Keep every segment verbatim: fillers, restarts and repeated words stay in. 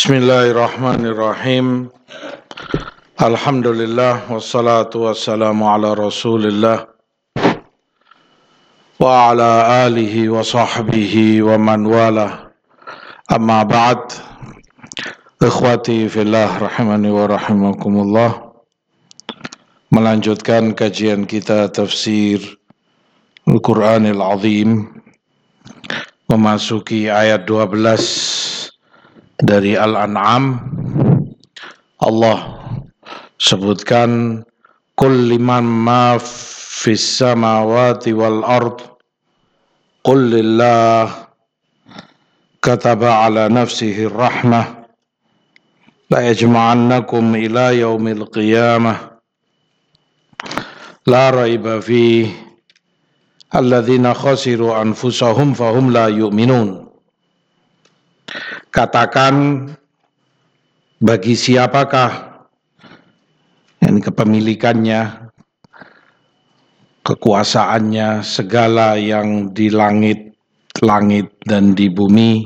Bismillahirrahmanirrahim. Alhamdulillah wassalatu wassalamu ala Rasulillah wa ala alihi wa sahbihi wa man wala. Amma ba'd. Ikhwati fillah rahimani wa rahimakumullah. Melanjutkan kajian kita tafsir Al-Qur'anil Azim, memasuki ayat dua belas dari Al-An'am. Allah sebutkan qul liman ma fis samawati wal ard qul lillah kataba ala nafsihi rahmah la yajma'annakum ila yaumil qiyamah la raiba fihi alladzina khasiru anfusahum fahum la yu'minun. Katakan, bagi siapakah yang kepemilikannya, kekuasaannya, segala yang di langit-langit dan di bumi,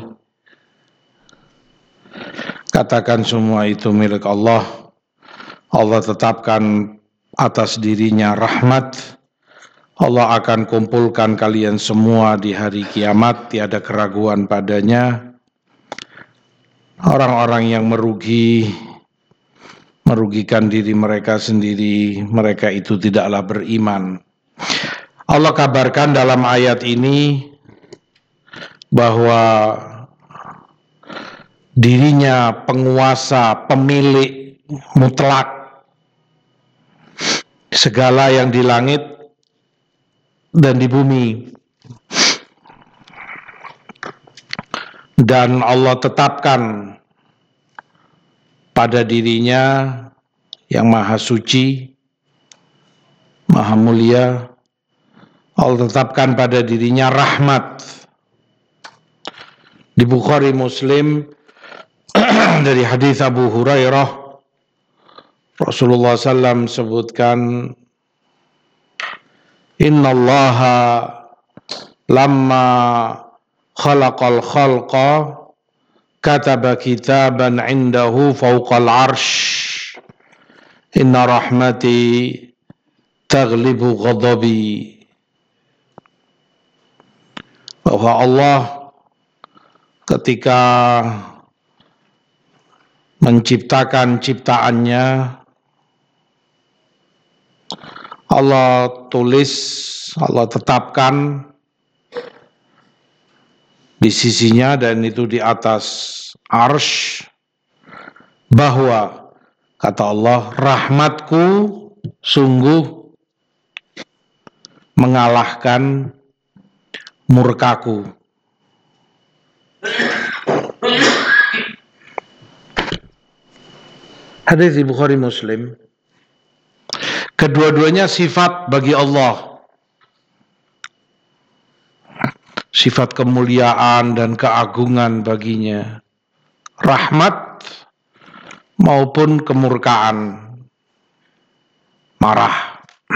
katakan semua itu milik Allah. Allah tetapkan atas dirinya rahmat. Allah akan kumpulkan kalian semua di hari kiamat, tiada keraguan padanya. Orang-orang yang merugi, merugikan diri mereka sendiri, mereka itu tidaklah beriman. Allah kabarkan dalam ayat ini bahwa dirinya penguasa, pemilik mutlak segala yang di langit dan di bumi. Dan Allah tetapkan pada dirinya yang maha suci, maha mulia, Allah tetapkan pada dirinya rahmat. Di Bukhari Muslim dari hadis Abu Hurairah, Rasulullah sallallahu alaihi wasallam sebutkan, innallaha lamma khalaqal khalqa kataba kitaban indahu fawqal arsh inna rahmati taglibu ghadabi. Bahwa Allah ketika menciptakan ciptaannya, Allah tulis, Allah tetapkan di sisinya, dan itu di atas arsy, bahwa kata Allah, rahmatku sungguh mengalahkan murkaku. Hadis di Bukhari Muslim. Kedua-duanya sifat bagi Allah, sifat kemuliaan dan keagungan baginya, rahmat maupun kemurkaan, marah.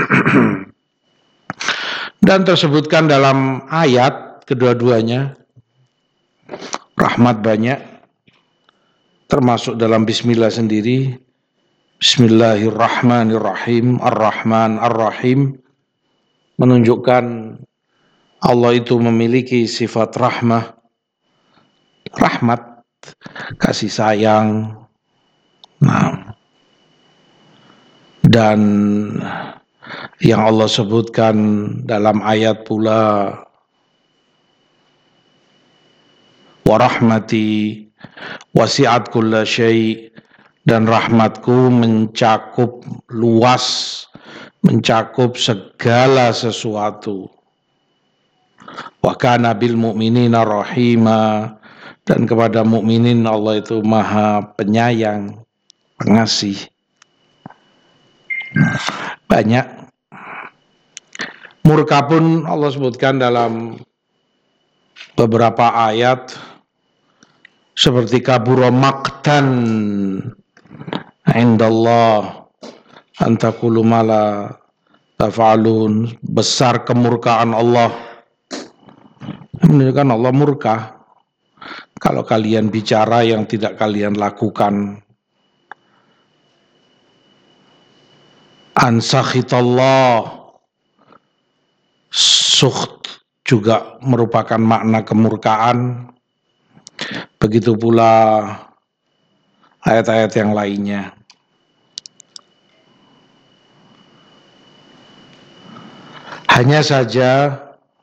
Dan tersebutkan dalam ayat kedua-duanya, rahmat banyak, termasuk dalam bismillah sendiri, Bismillahirrahmanirrahim, Ar-Rahman Ar-Rahim, menunjukkan Allah itu memiliki sifat rahmah, rahmat, kasih sayang. Nah, dan yang Allah sebutkan dalam ayat pula, wa rahmati wasi'at kulla syai', dan rahmatku mencakup luas, mencakup segala sesuatu. Wa kana bil mu'minina rahima, dan kepada mukminin Allah itu maha penyayang, pengasih. Banyak. Murka pun Allah sebutkan dalam beberapa ayat, seperti kabura maqtan indallah antaqulu mala taf'alun, besar kemurkaan Allah, menunjukkan Allah murka. kalau kalian bicara yang tidak kalian lakukan. Ansakhitallah, sukht juga merupakan makna kemurkaan. Begitu pula ayat-ayat yang lainnya. Hanya saja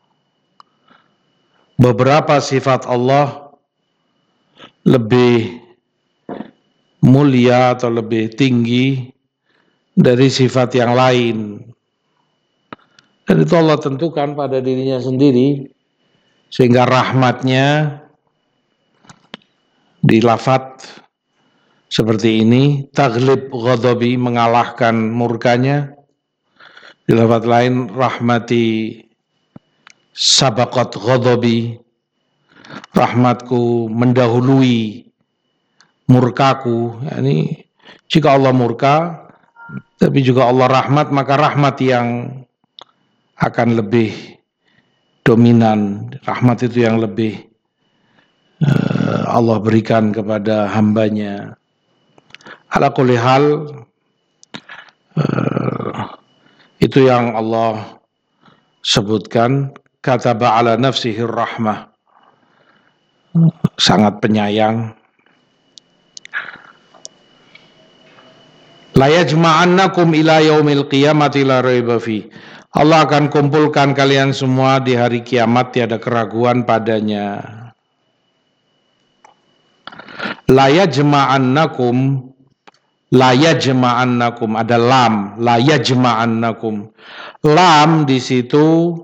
beberapa sifat Allah lebih mulia atau lebih tinggi dari sifat yang lain. Dan itu Allah tentukan pada dirinya sendiri, sehingga rahmatnya di lafadz seperti ini, taghlib ghadabi, mengalahkan murkanya. Di lafadz lain, rahmati sabaqat ghadabi, rahmatku mendahului murkaku. Yani jika Allah murka, tapi juga Allah rahmat, maka rahmat yang akan lebih dominan, rahmat itu yang lebih uh, Allah berikan kepada hambanya. Ala kulli hal, uh, itu yang Allah sebutkan, kataba ala nafsihir rahmah, sangat penyayang. La yajma'annakum ila yaumil qiyamati la raiba fi. Allah akan kumpulkan kalian semua di hari kiamat, tiada keraguan padanya. La yajma'annakum, la yajma'annakum, ada lam, la yajma'annakum. Lam di situ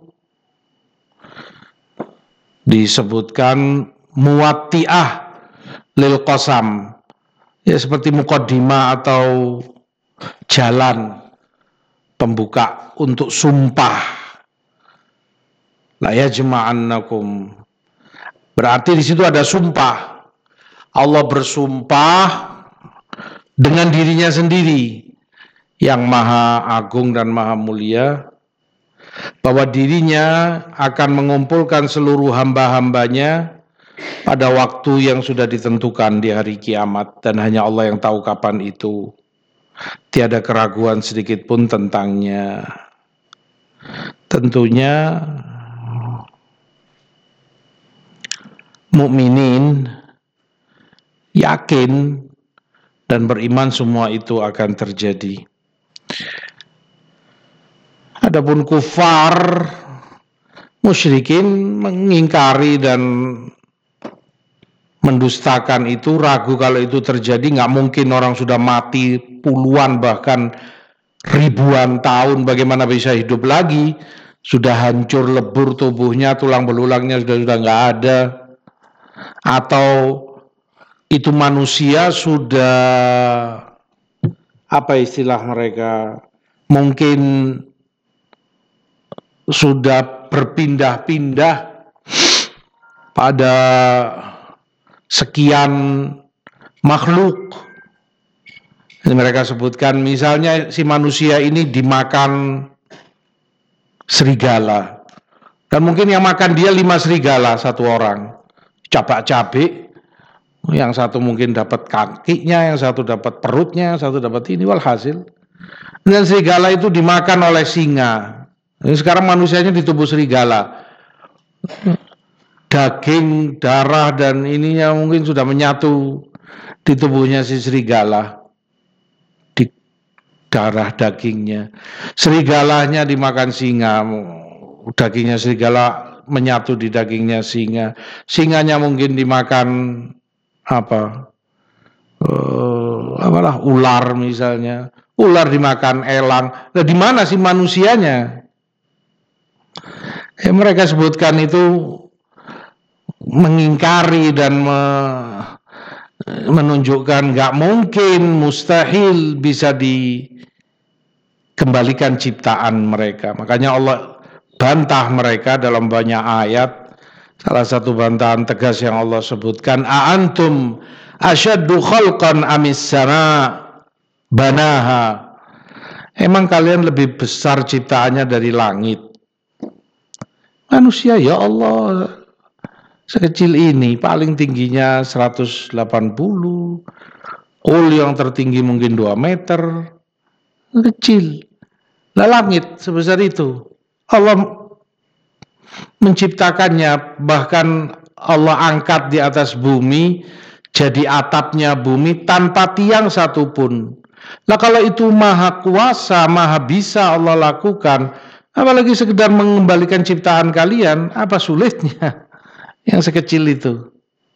disebutkan muwatti'ah lil qasam, ya seperti muqaddimah atau jalan pembuka untuk sumpah. La yajma'annakum, berarti di situ ada sumpah. Allah bersumpah dengan dirinya sendiri yang maha agung dan maha mulia, bahwa dirinya akan mengumpulkan seluruh hamba-hambanya pada waktu yang sudah ditentukan di hari kiamat, dan hanya Allah yang tahu kapan itu. Tiada keraguan sedikit pun tentangnya. Tentunya mukminin yakin dan beriman semua itu akan terjadi. Adapun kufar, musyrikin mengingkari dan mendustakan itu, ragu kalau itu terjadi. Nggak mungkin, orang sudah mati puluhan bahkan ribuan tahun, bagaimana bisa hidup lagi? Sudah hancur lebur tubuhnya, tulang belulangnya sudah sudah nggak ada. Atau itu manusia sudah, apa istilah mereka, mungkin sudah berpindah-pindah pada sekian makhluk. Ini mereka sebutkan, misalnya si manusia ini dimakan serigala, dan mungkin yang makan dia lima serigala satu orang, cabak-cabik, yang satu mungkin dapat kakinya, yang satu dapat perutnya, yang satu dapat ini, walhasil. Dan serigala itu dimakan oleh singa. Ini sekarang manusianya di tubuh serigala, daging, darah dan ininya mungkin sudah menyatu di tubuhnya si serigala, di darah dagingnya. Serigalanya dimakan singa, dagingnya serigala menyatu di dagingnya singa. Singanya mungkin dimakan apa? Uh, apalah ular misalnya. Ular dimakan elang. Nah, di mana sih manusianya? Ya, mereka sebutkan itu mengingkari dan me, menunjukkan nggak mungkin, mustahil bisa dikembalikan ciptaan mereka. Makanya Allah bantah mereka dalam banyak ayat. Salah satu bantahan tegas yang Allah sebutkan, a'antum asyaddu khalqan amis sama banaha. Emang kalian lebih besar ciptaannya dari langit? Manusia, ya Allah, sekecil ini, paling tingginya seratus delapan puluh, hole yang tertinggi mungkin dua meter, kecil. Lah langit sebesar itu, Allah menciptakannya, bahkan Allah angkat di atas bumi, jadi atapnya bumi tanpa tiang satupun. Nah kalau itu maha kuasa, maha bisa Allah lakukan, apalagi sekedar mengembalikan ciptaan kalian, apa sulitnya yang sekecil itu?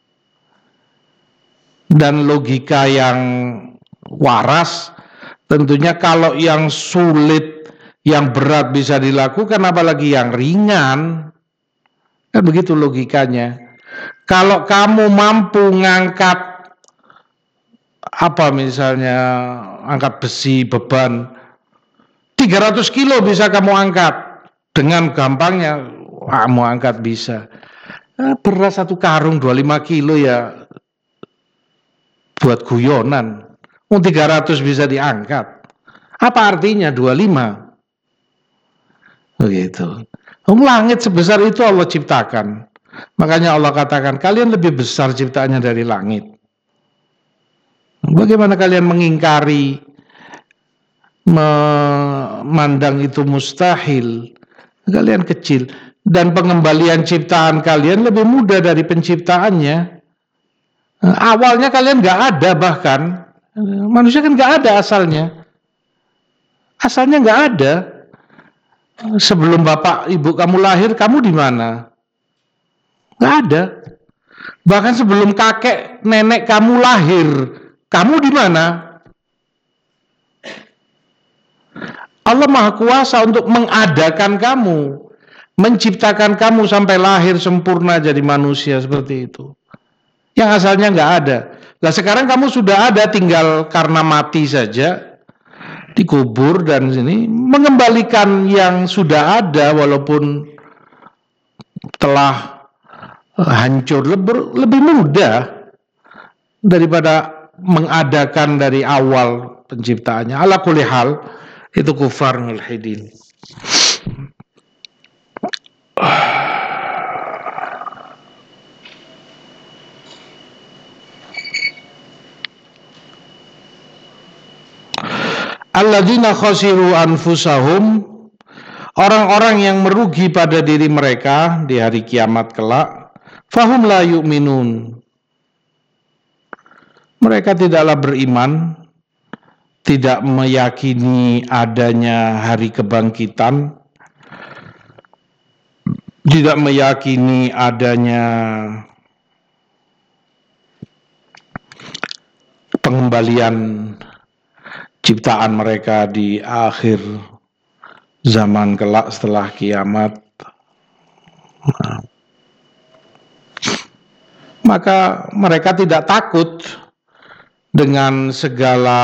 Dan logika yang waras, tentunya kalau yang sulit, yang berat bisa dilakukan, apalagi yang ringan, kan begitu logikanya. Kalau kamu mampu ngangkat apa misalnya, angkat besi beban tiga ratus kilo bisa kamu angkat dengan gampangnya, kamu angkat bisa. Nah, beras satu karung dua puluh lima kilo ya buat guyonan. Oh, tiga ratus bisa diangkat. Apa artinya dua puluh lima? Begitu. Oh, langit sebesar itu Allah ciptakan. Makanya Allah katakan, kalian lebih besar ciptaannya dari langit. Bagaimana kalian mengingkari, memandang itu mustahil? Kalian kecil. Dan pengembalian ciptaan kalian lebih mudah dari penciptaannya. Awalnya kalian gak ada bahkan. Manusia kan gak ada asalnya. Asalnya gak ada. Sebelum bapak ibu kamu lahir, kamu di mana? Gak ada. Bahkan sebelum kakek nenek kamu lahir, kamu di mana? Allah Maha Kuasa untuk mengadakan kamu, menciptakan kamu sampai lahir sempurna jadi manusia seperti itu. Yang asalnya nggak ada. Nah sekarang kamu sudah ada, tinggal karena mati saja dikubur dan sini mengembalikan yang sudah ada walaupun telah hancur lebih, lebih mudah daripada mengadakan dari awal penciptaannya. Ala kulli hal itu kufar mulhidin. Alladzina khasiru anfusahum, orang-orang yang merugi pada diri mereka di hari kiamat kelak. Fahum la yu'minun, mereka tidaklah beriman, tidak meyakini adanya hari kebangkitan, tidak meyakini adanya pengembalian ciptaan mereka di akhir zaman kelak setelah kiamat. Nah, maka mereka tidak takut dengan segala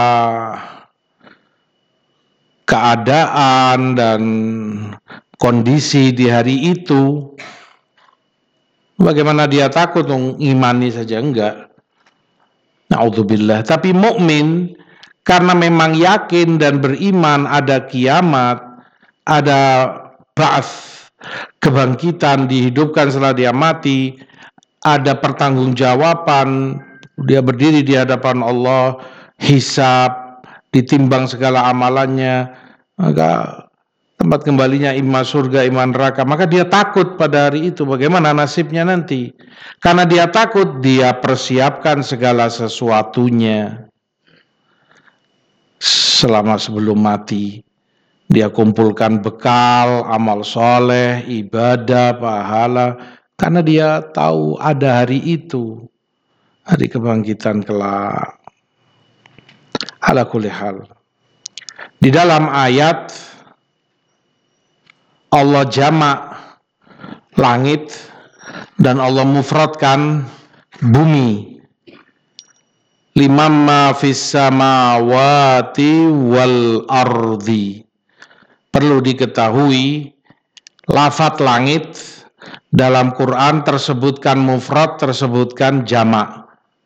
keadaan dan kondisi di hari itu. Bagaimana dia takut? Mengimani saja enggak. Na'udzubillah. Tapi mukmin karena memang yakin dan beriman ada kiamat, ada ba'ats, kebangkitan, dihidupkan setelah dia mati, ada pertanggungjawaban, dia berdiri di hadapan Allah, hisab, ditimbang segala amalannya, maka tempat kembalinya imma surga, imma neraka. Maka dia takut pada hari itu, bagaimana nasibnya nanti. Karena dia takut, dia persiapkan segala sesuatunya selama sebelum mati. Dia kumpulkan bekal, amal soleh, ibadah, pahala, karena dia tahu ada hari itu, hari kebangkitan kelak. Ala kulli hal. Di dalam ayat Allah jamak langit dan Allah mufradkan bumi. Limamma fis samawati wal ardi. Perlu diketahui, lafadz langit dalam Quran tersebutkan mufrad, tersebutkan jamak.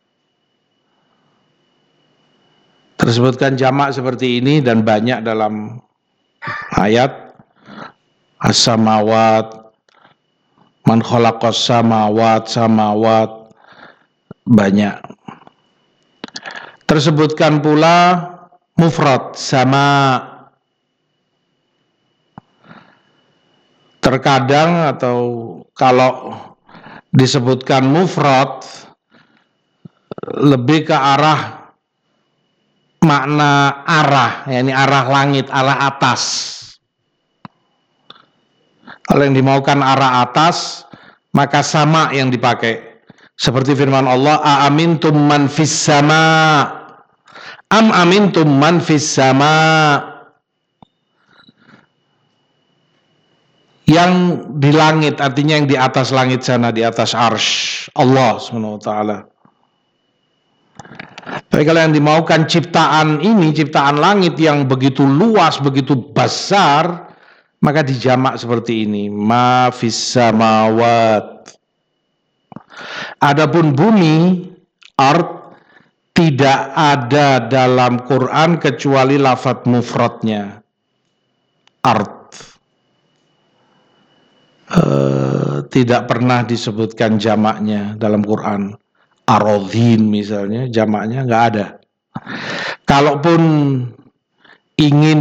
Tersebutkan jamak seperti ini dan banyak dalam ayat as-samawat, Man khalaqas samawat, samawat, banyak. Tersebutkan pula mufrad sama. Terkadang atau kalau disebutkan mufrad lebih ke arah makna arah, yakni arah langit, arah atas. Kalau yang dimaukan arah atas, maka sama yang dipakai. Seperti firman Allah, "Aamintum man fis sama, am amintum man fis sama." Yang di langit, artinya yang di atas langit sana, di atas arsy Allah subhanahu wa taala. Tapi kalau yang dimaukan ciptaan ini, ciptaan langit yang begitu luas, begitu besar, maka dijamak seperti ini, ma fis samawat. Adapun bumi, ard, tidak ada dalam Quran kecuali lafadz mufradnya, ard. Uh, tidak pernah disebutkan jamaknya dalam Quran. Arodhin misalnya, jamaknya nggak ada. Kalaupun ingin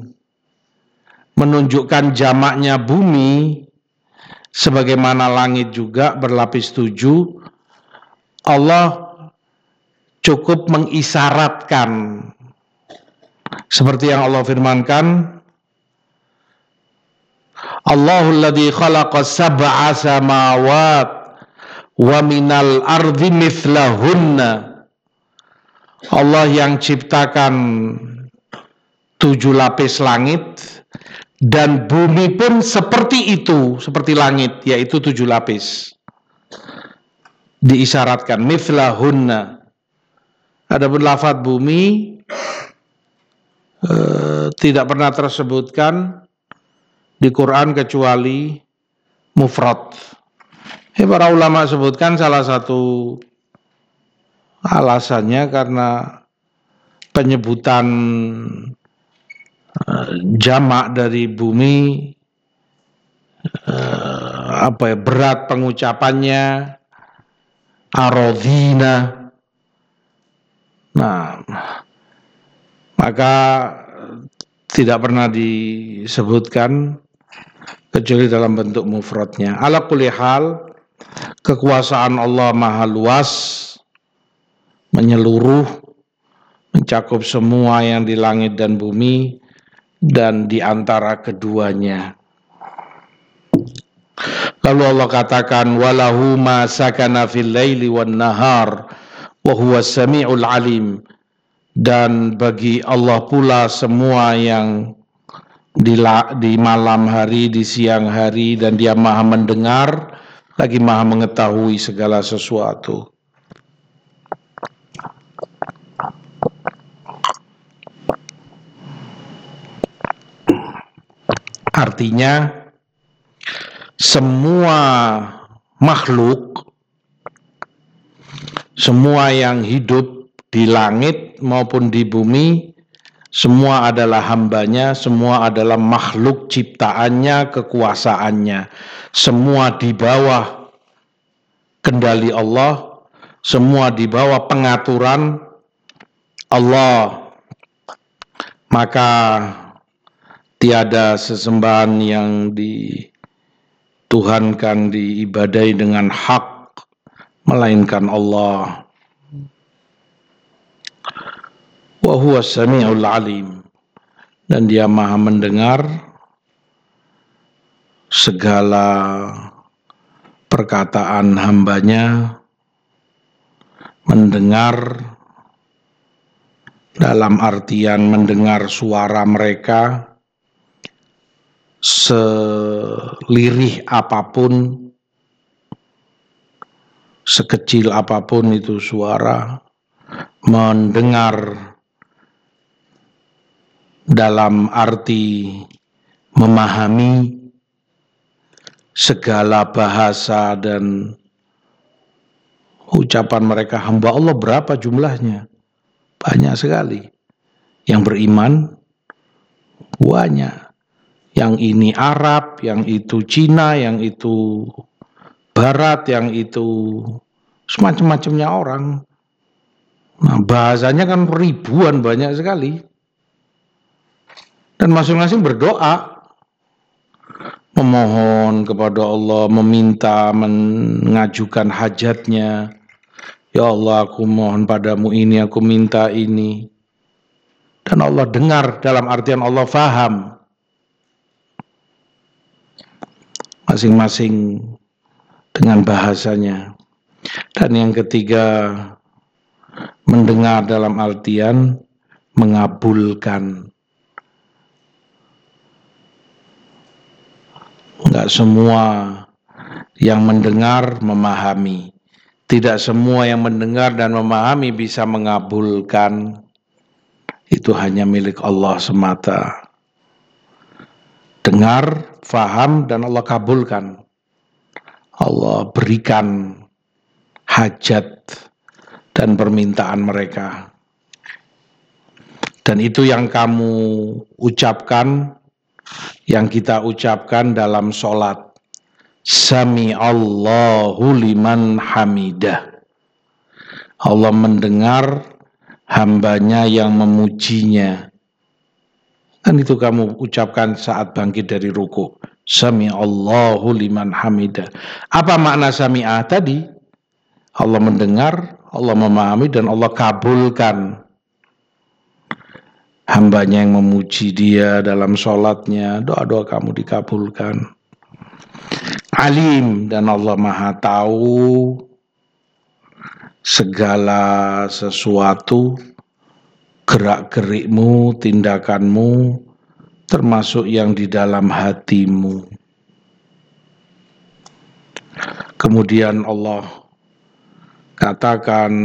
menunjukkan jamaknya bumi, sebagaimana langit juga berlapis tujuh, Allah cukup mengisyaratkan seperti yang Allah firmankan, Allahul ladzi khalaqa sab'a samawat wa minal ardi mithlahunna. Allah yang ciptakan tujuh lapis langit dan bumi pun seperti itu, seperti langit, yaitu tujuh lapis. Diisyaratkan mithlahunna. Adapun lafadz bumi eh, tidak pernah tersebutkan di Quran kecuali mufrad. Ya, para ulama sebutkan salah satu alasannya karena penyebutan uh, jamak dari bumi, uh, apa ya, berat pengucapannya, arodhina. Nah, maka tidak pernah disebutkan kecuali dalam bentuk mufradnya. Ala kulli hal, kekuasaan Allah maha luas, menyeluruh, mencakup semua yang di langit dan bumi dan di antara keduanya. Lalu Allah katakan, walahu ma sakana fil laili wan nahar wa huwa samiul alim. Dan bagi Allah pula semua yang di, di malam hari, di siang hari, dan Dia maha mendengar, lagi maha mengetahui segala sesuatu. Artinya, semua makhluk, semua yang hidup di langit maupun di bumi, semua adalah hambanya, semua adalah makhluk ciptaannya, kekuasaannya. Semua di bawah kendali Allah, semua di bawah pengaturan Allah. Maka tiada sesembahan yang dituhankan, diibadai dengan hak, melainkan Allah. Wa huwa samiul alim. Dan Dia maha mendengar segala perkataan hambanya, mendengar dalam artian mendengar suara mereka selirih apapun, sekecil apapun itu suara, mendengar dalam arti memahami segala bahasa dan ucapan mereka. Hamba Allah berapa jumlahnya? Banyak sekali. Yang beriman banyak. Yang ini Arab, yang itu Cina, yang itu barat yang itu semacam-macamnya orang. Nah, bahasanya kan ribuan, banyak sekali. Dan masing-masing berdoa, memohon kepada Allah, meminta, mengajukan hajatnya. Ya Allah, aku mohon padamu ini, aku minta ini. Dan Allah dengar, dalam artian Allah faham. Masing-masing dengan bahasanya. Dan yang ketiga, mendengar dalam artian mengabulkan. Enggak semua yang mendengar memahami. Tidak semua yang mendengar dan memahami bisa mengabulkan. Itu hanya milik Allah semata. Dengar, faham, dan Allah kabulkan. Allah berikan hajat dan permintaan mereka. Dan itu yang kamu ucapkan, yang kita ucapkan dalam sholat. Sami Allahu liman hamidah. Allah mendengar hambanya yang memujinya. Kan itu kamu ucapkan saat bangkit dari ruku. Sami Allahu liman hamidah. Apa makna sami'ah tadi? Allah mendengar, Allah memahami, dan Allah kabulkan hambanya yang memuji dia dalam sholatnya. Doa-doa kamu dikabulkan. Alim, dan Allah maha tahu segala sesuatu, gerak-gerikmu, tindakanmu, termasuk yang di dalam hatimu. Kemudian Allah katakan,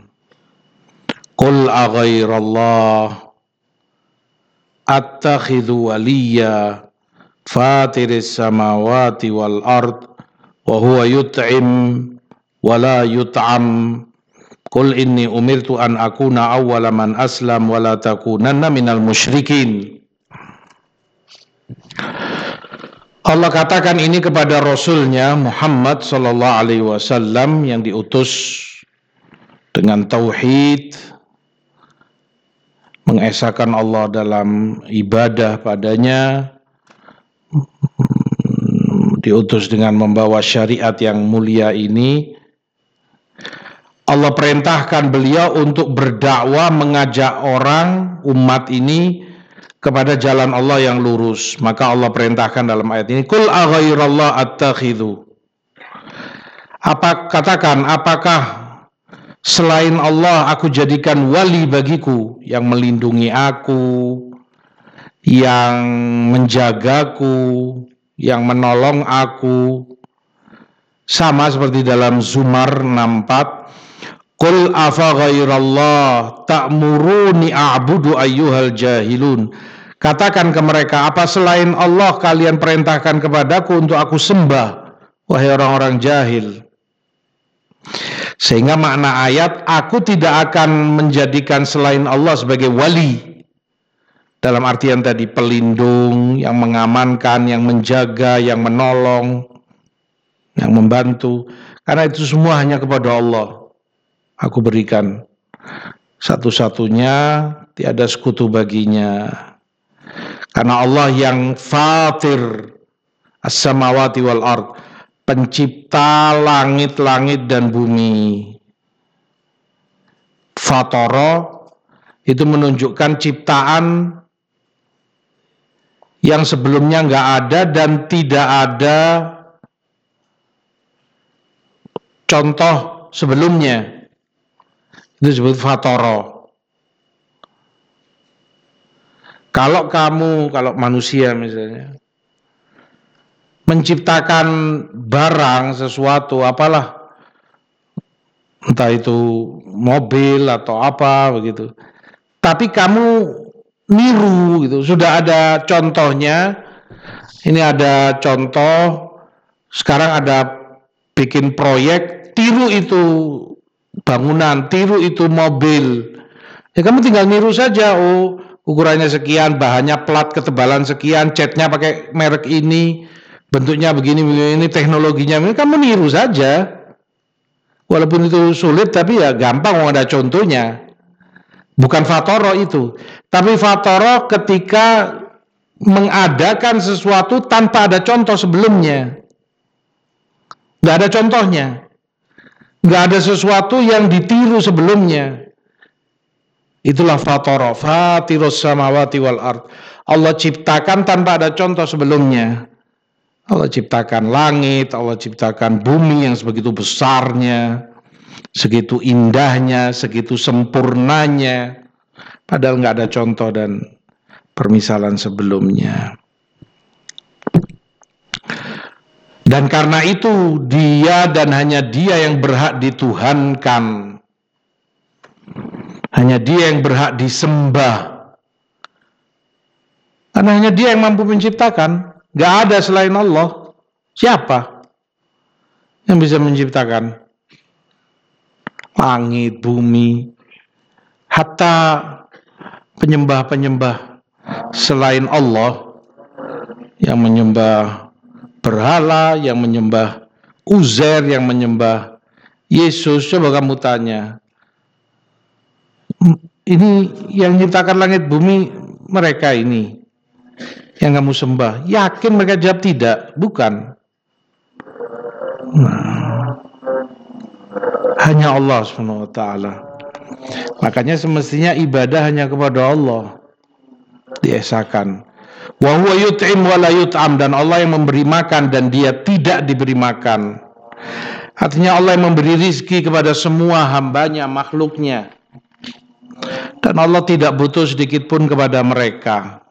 Qul aghairallah attakhidhu waliya fatiris samawati wal ard wa huwa yut'im wa la yut'am. Qul inni umirtu an akuna awwala man aslam wa la takunanna minal musyrikin. Allah katakan ini kepada Rasulnya Muhammad sallallahu alaihi wasallam yang diutus dengan tauhid, mengesahkan Allah dalam ibadah padanya, diutus dengan membawa syariat yang mulia ini. Allah perintahkan beliau untuk berdakwah, mengajak orang, umat ini kepada jalan Allah yang lurus. Maka Allah perintahkan dalam ayat ini, Qul aghairallah attakhidhu. Apa katakan, apakah selain Allah aku jadikan wali bagiku yang melindungi aku, yang menjagaku, yang menolong aku. Sama seperti dalam Zumar enam puluh empat, Qul afa ghairallah ta'muruni a'budu ayyuhal jahilun. Katakan ke mereka, apa selain Allah kalian perintahkan kepadaku untuk aku sembah, wahai orang-orang jahil. Sehingga makna ayat, aku tidak akan menjadikan selain Allah sebagai wali. Dalam artian tadi pelindung, yang mengamankan, yang menjaga, yang menolong, yang membantu. Karena itu semua hanya kepada Allah. Aku berikan satu-satunya, tiada sekutu baginya. Karena Allah yang fatir as-samawati wal ard, pencipta langit-langit dan bumi. Fatara itu menunjukkan ciptaan yang sebelumnya nggak ada dan tidak ada contoh sebelumnya. Itu disebut fatara. Kalau kamu, kalau manusia misalnya, menciptakan barang, sesuatu, apalah, entah itu mobil atau apa begitu, tapi kamu niru gitu, sudah ada contohnya, ini ada contoh, sekarang ada bikin proyek, tiru itu bangunan, tiru itu mobil, ya kamu tinggal niru saja. Oh, ukurannya sekian, bahannya plat, ketebalan sekian, catnya pakai merek ini, bentuknya begini, begini, teknologinya, ini kamu niru saja. Walaupun itu sulit, tapi ya gampang, ada contohnya. Bukan fatoro itu, tapi fatoro ketika mengadakan sesuatu tanpa ada contoh sebelumnya. Nggak ada contohnya. Nggak ada sesuatu yang ditiru sebelumnya. Itulah fatoro, fatirus samawati wal ard. Allah ciptakan tanpa ada contoh sebelumnya. Allah ciptakan langit, Allah ciptakan bumi yang sebegitu besarnya, segitu indahnya, segitu sempurnanya, padahal nggak ada contoh dan permisalan sebelumnya. Dan karena itu dia dan hanya dia yang berhak dituhankan, hanya dia yang berhak disembah, karena hanya dia yang mampu menciptakan. Nggak ada selain Allah. Siapa yang bisa menciptakan langit, bumi, hatta penyembah-penyembah selain Allah yang menyembah berhala, yang menyembah Uzair, yang menyembah Yesus. Coba kamu tanya, ini yang menciptakan langit bumi mereka ini yang kamu sembah, yakin mereka jawab tidak? Bukan. Nah, hanya Allah subhanahu wa ta'ala. Makanya semestinya ibadah hanya kepada Allah diesakan. Wa huwa yut'im wa la yut'am, dan Allah yang memberi makan dan dia tidak diberi makan. Artinya Allah yang memberi rizki kepada semua hambanya, makhluknya, dan Allah tidak butuh sedikit pun kepada mereka.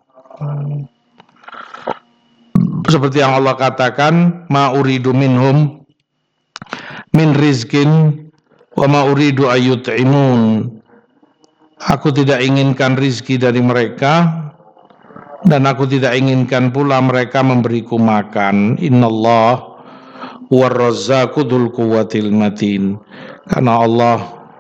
Seperti yang Allah katakan, ma uridu minhum min rizkin wa ma uridu ayyut'imun. Aku tidak inginkan rizki dari mereka, dan aku tidak inginkan pula mereka memberiku makan. Innallah war-razzaqu dzul quwwatil matin. Karena Allah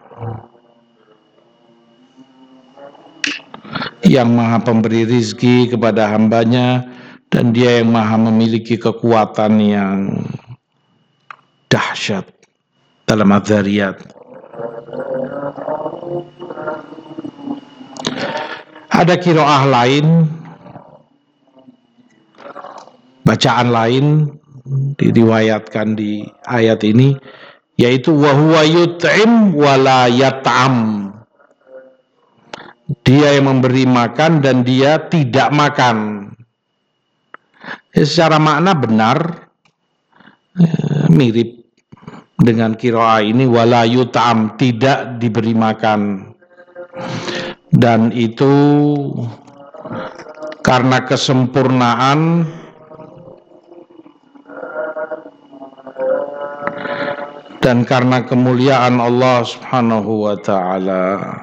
yang maha pemberi rizki kepada hambanya, dan dia yang maha memiliki kekuatan yang dahsyat. Dalam Adz-Dzariyat ada qiraah lain, bacaan lain diriwayatkan di ayat ini, yaitu wa huwa yut'im wa la yat'am. Dia yang memberi makan dan dia tidak makan. Ya, secara makna benar, ya, mirip dengan qiraah ini, wala yut'am, tidak diberi makan. Dan itu karena kesempurnaan dan karena kemuliaan Allah subhanahu wa ta'ala.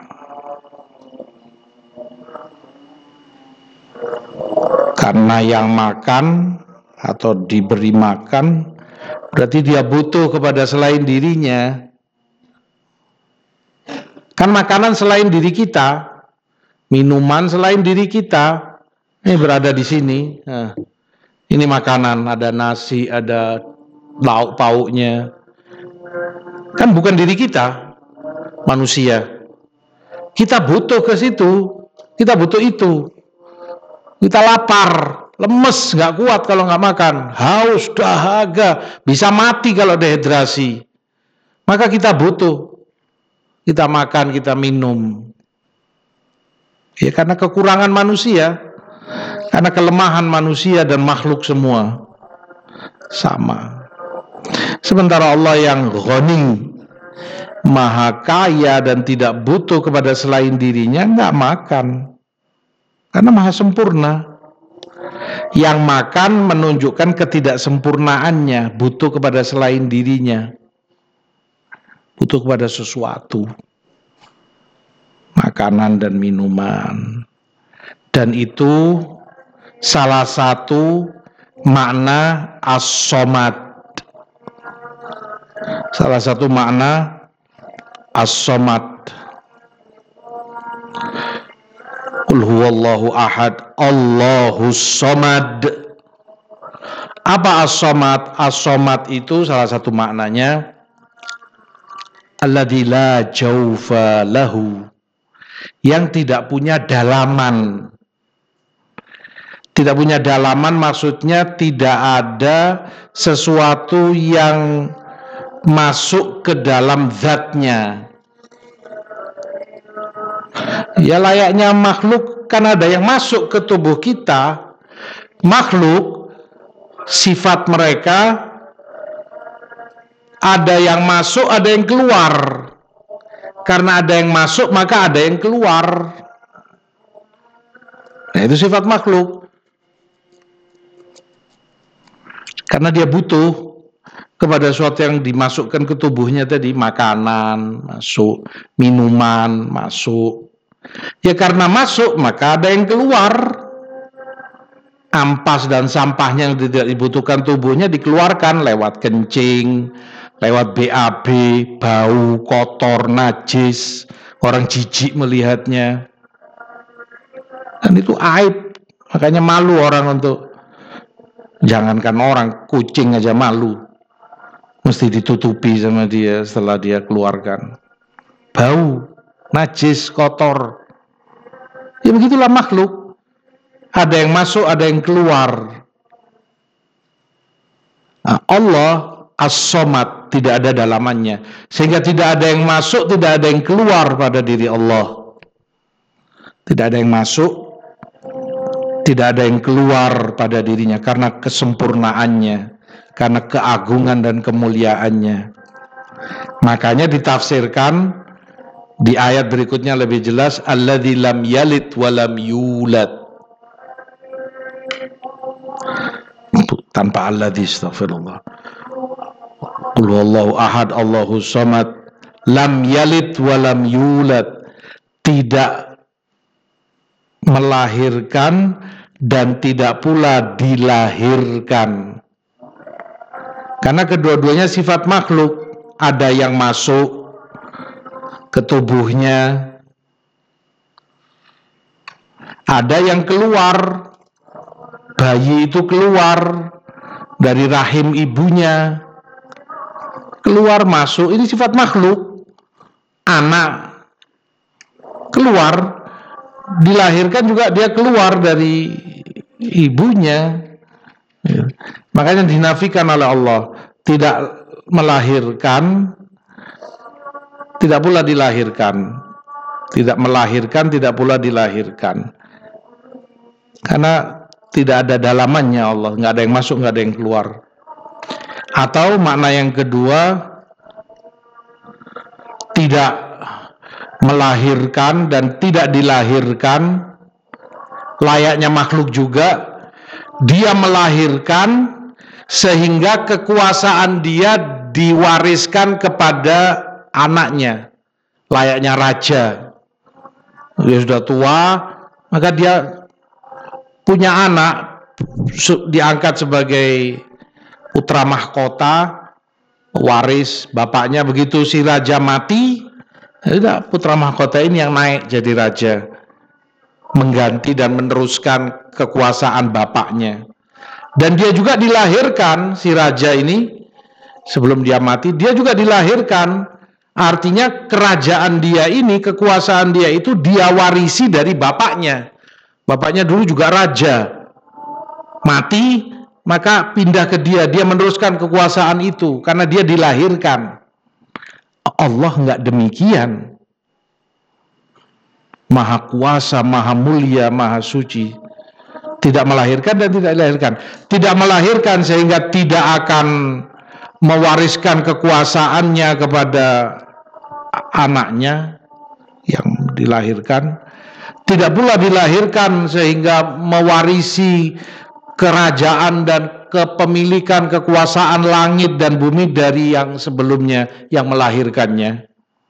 Karena yang makan atau diberi makan berarti dia butuh kepada selain dirinya. Kan makanan selain diri kita, minuman selain diri kita, ini berada di sini. Nah, ini makanan, ada nasi, ada lauk pauknya. Kan bukan diri kita, manusia. Kita butuh ke situ, kita butuh itu. Kita lapar, lemes, nggak kuat kalau nggak makan, haus, dahaga, bisa mati kalau dehidrasi. Maka kita butuh, kita makan, kita minum. Ya karena kekurangan manusia, karena kelemahan manusia dan makhluk semua sama. Sementara Allah yang Ghani, maha kaya dan tidak butuh kepada selain dirinya, nggak makan. Karena maha sempurna. Yang makan menunjukkan ketidaksempurnaannya, butuh kepada selain dirinya, butuh kepada sesuatu, makanan dan minuman. Dan itu salah satu makna as-somad. Salah satu makna as-somad. Qul huwallahu ahad, Allahus somad, Apa as-somad? As-somad itu salah satu maknanya alladzi la jaufa lahu, yang tidak punya dalaman. Tidak punya dalaman maksudnya tidak ada sesuatu yang masuk ke dalam zatnya. Ya layaknya makhluk, kan ada yang masuk ke tubuh kita. Makhluk, sifat mereka ada yang masuk, ada yang keluar. Karena ada yang masuk, maka ada yang keluar. Nah, itu sifat makhluk. Karena dia butuh kepada sesuatu yang dimasukkan ke tubuhnya tadi, makanan masuk, minuman masuk. Ya karena masuk, maka ada yang keluar. Ampas dan sampahnya yang tidak dibutuhkan tubuhnya dikeluarkan lewat kencing, lewat B A B, bau, kotor, najis, orang jijik melihatnya. Dan itu aib, makanya malu orang untuk, jangankan orang, kucing aja malu, mesti ditutupi sama dia setelah dia keluarkan. Bau, najis, kotor. Ya begitulah makhluk. Ada yang masuk, ada yang keluar. Nah, Allah as-somad, tidak ada dalamannya, sehingga tidak ada yang masuk, tidak ada yang keluar pada diri Allah. Tidak ada yang masuk, tidak ada yang keluar pada dirinya karena kesempurnaannya, karena keagungan dan kemuliaannya. Makanya ditafsirkan di ayat berikutnya lebih jelas, alladzi lam yalid wa lam yulad. Tanpa alladzi, astagfirullah. Qul huwallahu ahad, Allahus samad, lam yalid wa lam yulad. Tidak melahirkan dan tidak pula dilahirkan. Karena kedua-duanya sifat makhluk, ada yang masuk ke tubuhnya, ada yang keluar. Bayi itu keluar dari rahim ibunya, keluar masuk, ini sifat makhluk. Anak keluar, dilahirkan juga dia keluar dari ibunya. Makanya dinafikan oleh Allah, tidak melahirkan, tidak pula dilahirkan. Tidak melahirkan, tidak pula dilahirkan. Karena tidak ada dalamannya Allah, nggak ada yang masuk, nggak ada yang keluar. Atau makna yang kedua, tidak melahirkan dan tidak dilahirkan, layaknya makhluk juga. Dia melahirkan sehingga kekuasaan dia diwariskan kepada anaknya, layaknya raja. Dia sudah tua, maka dia punya anak, diangkat sebagai putra mahkota, waris bapaknya. Begitu si raja mati, ya putra mahkota ini yang naik jadi raja, mengganti dan meneruskan kekuasaan bapaknya. Dan dia juga dilahirkan, si raja ini sebelum dia mati, dia juga dilahirkan. Artinya kerajaan dia ini, kekuasaan dia itu dia warisi dari bapaknya. Bapaknya dulu juga raja, mati, maka pindah ke dia, dia meneruskan kekuasaan itu karena dia dilahirkan. Allah enggak demikian. Maha kuasa, maha mulia, maha suci. Tidak melahirkan dan tidak dilahirkan. Tidak melahirkan sehingga tidak akan mewariskan kekuasaannya kepada anaknya yang dilahirkan. Tidak pula dilahirkan sehingga mewarisi kerajaan dan kepemilikan kekuasaan langit dan bumi dari yang sebelumnya yang melahirkannya.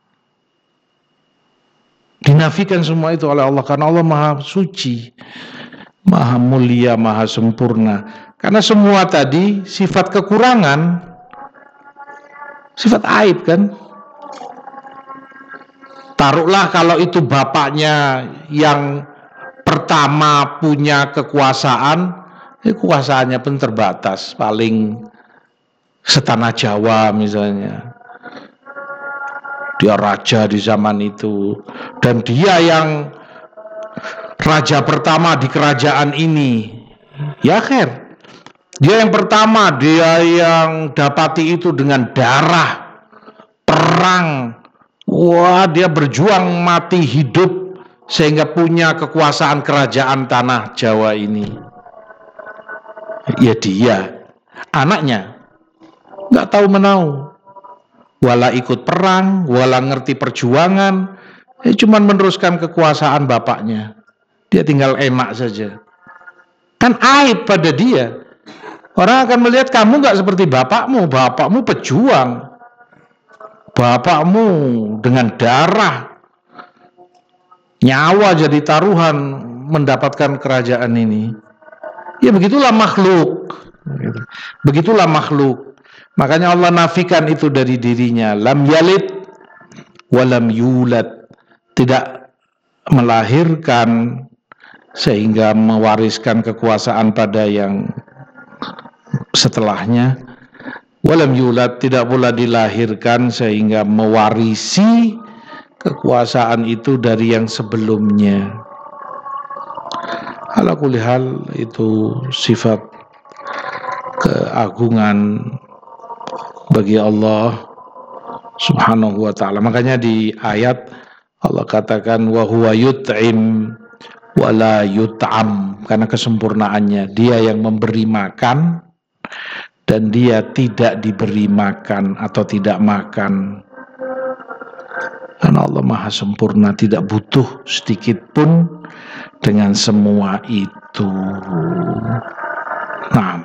Dinafikan semua itu oleh Allah karena Allah maha suci, maha mulia, maha sempurna. Karena semua tadi sifat kekurangan, sifat aib kan. Taruhlah kalau itu bapaknya yang pertama punya kekuasaan, kekuasaannya pun terbatas, paling setanah Jawa misalnya. Dia raja di zaman itu, dan dia yang raja pertama di kerajaan ini. Ya khair, dia yang pertama, dia yang dapati itu dengan darah, perang. Wah, dia berjuang mati hidup sehingga punya kekuasaan kerajaan tanah Jawa ini. Ya dia, anaknya nggak tahu menau, wala ikut perang, wala ngerti perjuangan, ya cuman meneruskan kekuasaan bapaknya. Dia tinggal enak saja. Kan aib pada dia. Orang akan melihat kamu nggak seperti bapakmu, bapakmu pejuang, bapakmu dengan darah, nyawa jadi taruhan mendapatkan kerajaan ini. Ya begitulah makhluk, begitulah makhluk. Makanya Allah nafikan itu dari dirinya. Lam yalid walam yulad, tidak melahirkan sehingga mewariskan kekuasaan pada yang setelahnya. Walam yulad, tidak pula dilahirkan sehingga mewarisi kekuasaan itu dari yang sebelumnya. Ala kulli hal, itu sifat keagungan bagi Allah Subhanahu wa ta'ala. Makanya di ayat Allah katakan wa huwa yut'im wa la yut'am, karena kesempurnaannya. Dia yang memberi makan dan dia tidak diberi makan atau tidak makan. Karena Allah maha sempurna, tidak butuh sedikit pun dengan semua itu. Nah,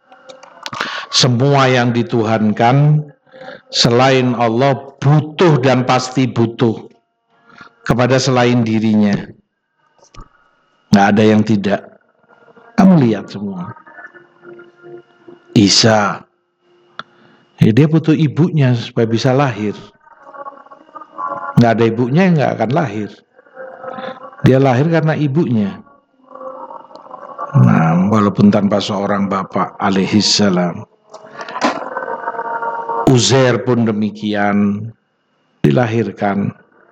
semua yang dituhankan selain Allah butuh dan pasti butuh kepada selain dirinya. Nggak ada yang tidak. Kamu lihat semua. Isa, ya dia butuh ibunya supaya bisa lahir. Nggak ada ibunya yang nggak akan lahir. Dia lahir karena ibunya. Nah, walaupun tanpa seorang bapak alaihissalam. Uzair pun demikian, dilahirkan.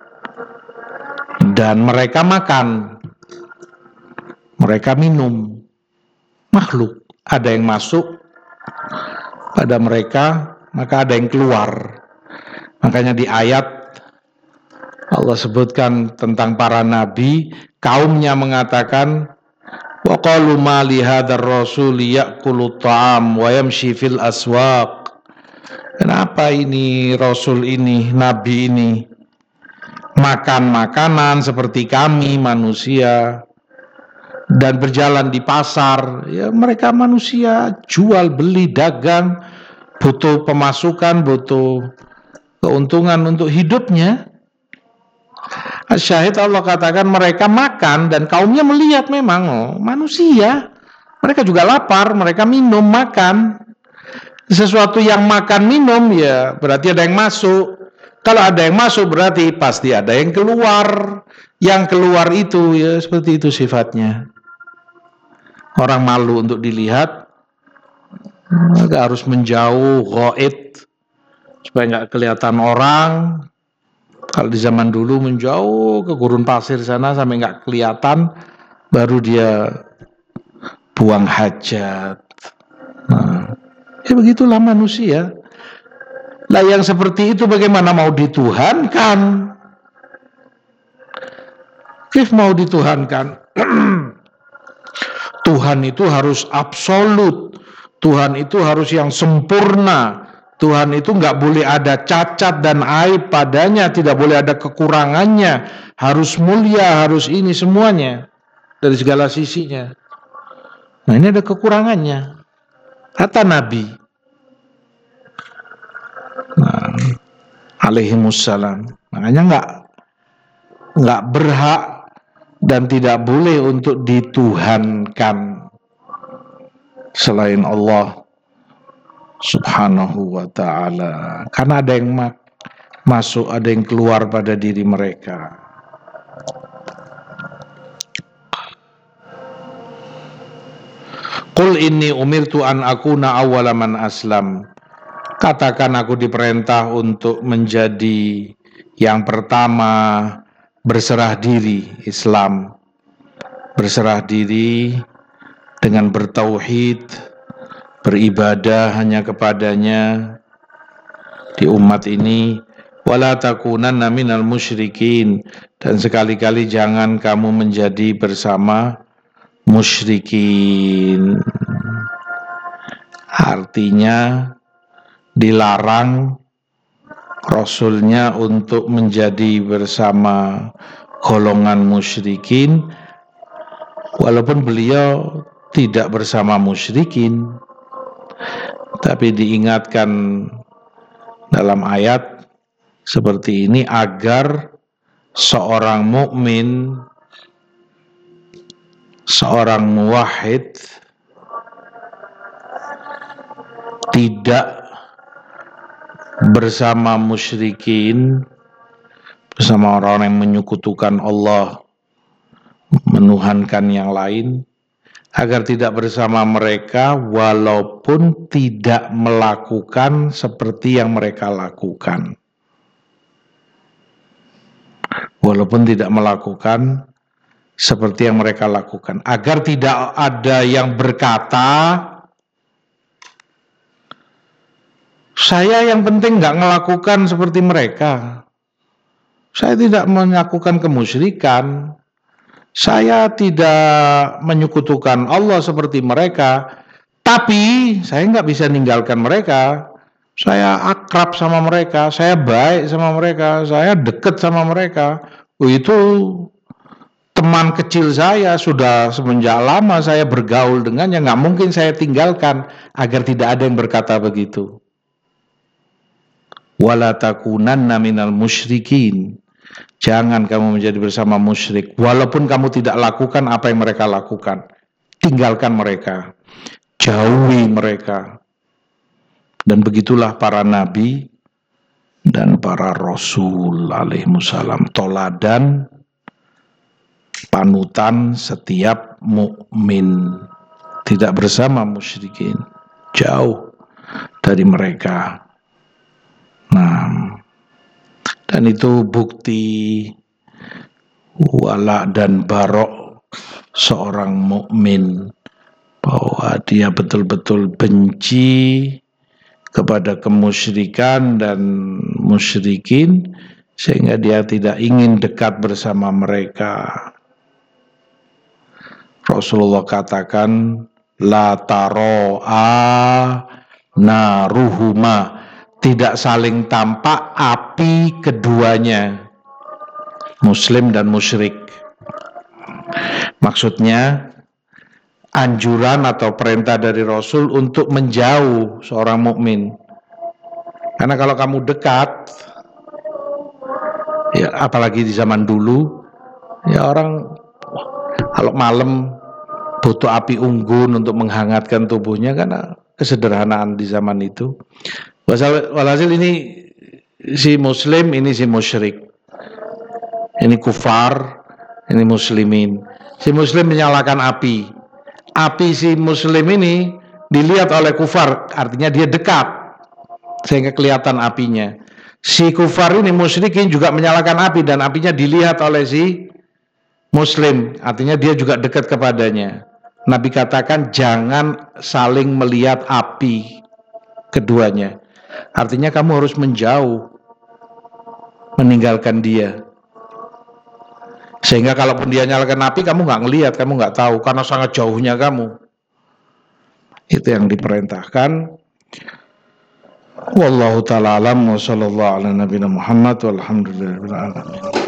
Dan mereka makan, mereka minum. Makhluk, ada yang masuk pada mereka, maka ada yang keluar. Makanya di ayat Allah sebutkan tentang para nabi, kaumnya mengatakan, wa qalu ma li hadzal rasul ya'kulu ta'am wa yamshi fil aswaq. Kenapa ini rasul ini, nabi ini makan makanan seperti kami manusia dan berjalan di pasar? Ya, mereka manusia, jual beli dagang, butuh pemasukan, butuh keuntungan untuk hidupnya. Syahid Allah katakan mereka makan dan kaumnya melihat memang oh, manusia. Mereka juga lapar, mereka minum, makan. Sesuatu yang makan minum ya berarti ada yang masuk. Kalau ada yang masuk berarti pasti ada yang keluar. Yang keluar itu ya seperti itu sifatnya. Orang malu untuk dilihat, maka harus menjauh, ghaid, supaya nggak kelihatan orang. Kalau di zaman dulu menjauh ke gurun pasir sana sampai nggak kelihatan, baru dia buang hajat. Nah, ya begitulah manusia. Lah yang seperti itu bagaimana mau dituhankan? Kif mau dituhankan? Tuhan itu harus absolut. Tuhan itu harus yang sempurna. Tuhan itu nggak boleh ada cacat dan aib padanya, tidak boleh ada kekurangannya, harus mulia, harus ini semuanya dari segala sisinya. Nah ini ada kekurangannya, kata Nabi. Nah, alaihimussalam. Makanya nggak nggak berhak dan tidak boleh untuk dituhankan selain Allah Subhanahu wa ta'ala. Karena ada yang mak- masuk, ada yang keluar pada diri mereka. Qul inni umirtu an akuna awwala man aslam. Katakan aku diperintah untuk menjadi yang pertama berserah diri Islam. Berserah diri dengan bertauhid, beribadah hanya kepadanya di umat ini. Wala takunanna minal musyrikin, dan sekali-kali jangan kamu menjadi bersama musyrikin. Artinya dilarang Rasulnya untuk menjadi bersama golongan musyrikin, walaupun beliau tidak bersama musyrikin, tapi diingatkan dalam ayat seperti ini agar seorang mukmin, seorang muwahhid tidak bersama musyrikin, bersama orang yang menyekutukan Allah, menuhankan yang lain, agar tidak bersama mereka walaupun tidak melakukan seperti yang mereka lakukan. Walaupun tidak melakukan seperti yang mereka lakukan. Agar tidak ada yang berkata, saya yang penting nggak melakukan seperti mereka. Saya tidak melakukan kemusyrikan. Saya tidak menyekutukan Allah seperti mereka. Tapi saya nggak bisa ninggalkan mereka. Saya akrab sama mereka. Saya baik sama mereka. Saya dekat sama mereka. Oh, itu teman kecil saya, sudah semenjak lama saya bergaul dengannya. Nggak mungkin saya tinggalkan. Agar tidak ada yang berkata begitu. Wala takunanna minal musyrikin. Jangan kamu menjadi bersama musyrik, walaupun kamu tidak lakukan apa yang mereka lakukan. Tinggalkan mereka, jauhi mereka. Dan begitulah para nabi dan para rasul alaihimussalam, toladan, panutan setiap mukmin. Tidak bersama musyrikin, jauh dari mereka. Nah, dan itu bukti wala dan barok seorang mukmin, bahwa dia betul-betul benci kepada kemusyrikan dan musyrikin, sehingga dia tidak ingin dekat bersama mereka. Rasulullah katakan, la taro'a naruhuma, tidak saling tampak api keduanya, muslim dan musyrik. Maksudnya anjuran atau perintah dari Rasul untuk menjauh seorang mukmin. Karena kalau kamu dekat, ya apalagi di zaman dulu, ya orang kalau malam butuh api unggun untuk menghangatkan tubuhnya, karena kesederhanaan di zaman itu. Walhasil ini si muslim, ini si musyrik. Ini kufar, ini muslimin. Si muslim menyalakan api. Api si muslim ini dilihat oleh kufar, artinya dia dekat, sehingga kelihatan apinya. Si kufar ini, musyrikin, juga menyalakan api, dan apinya dilihat oleh si muslim, artinya dia juga dekat kepadanya. Nabi katakan jangan saling melihat api keduanya. Artinya kamu harus menjauh, meninggalkan dia. Sehingga kalaupun dia nyalakan api, kamu nggak ngelihat, kamu nggak tahu, karena sangat jauhnya kamu. Itu yang diperintahkan. Wallahu ta'ala alam wa sallallahu ala nabiyina Muhammad walhamdulillahirabbil alamin.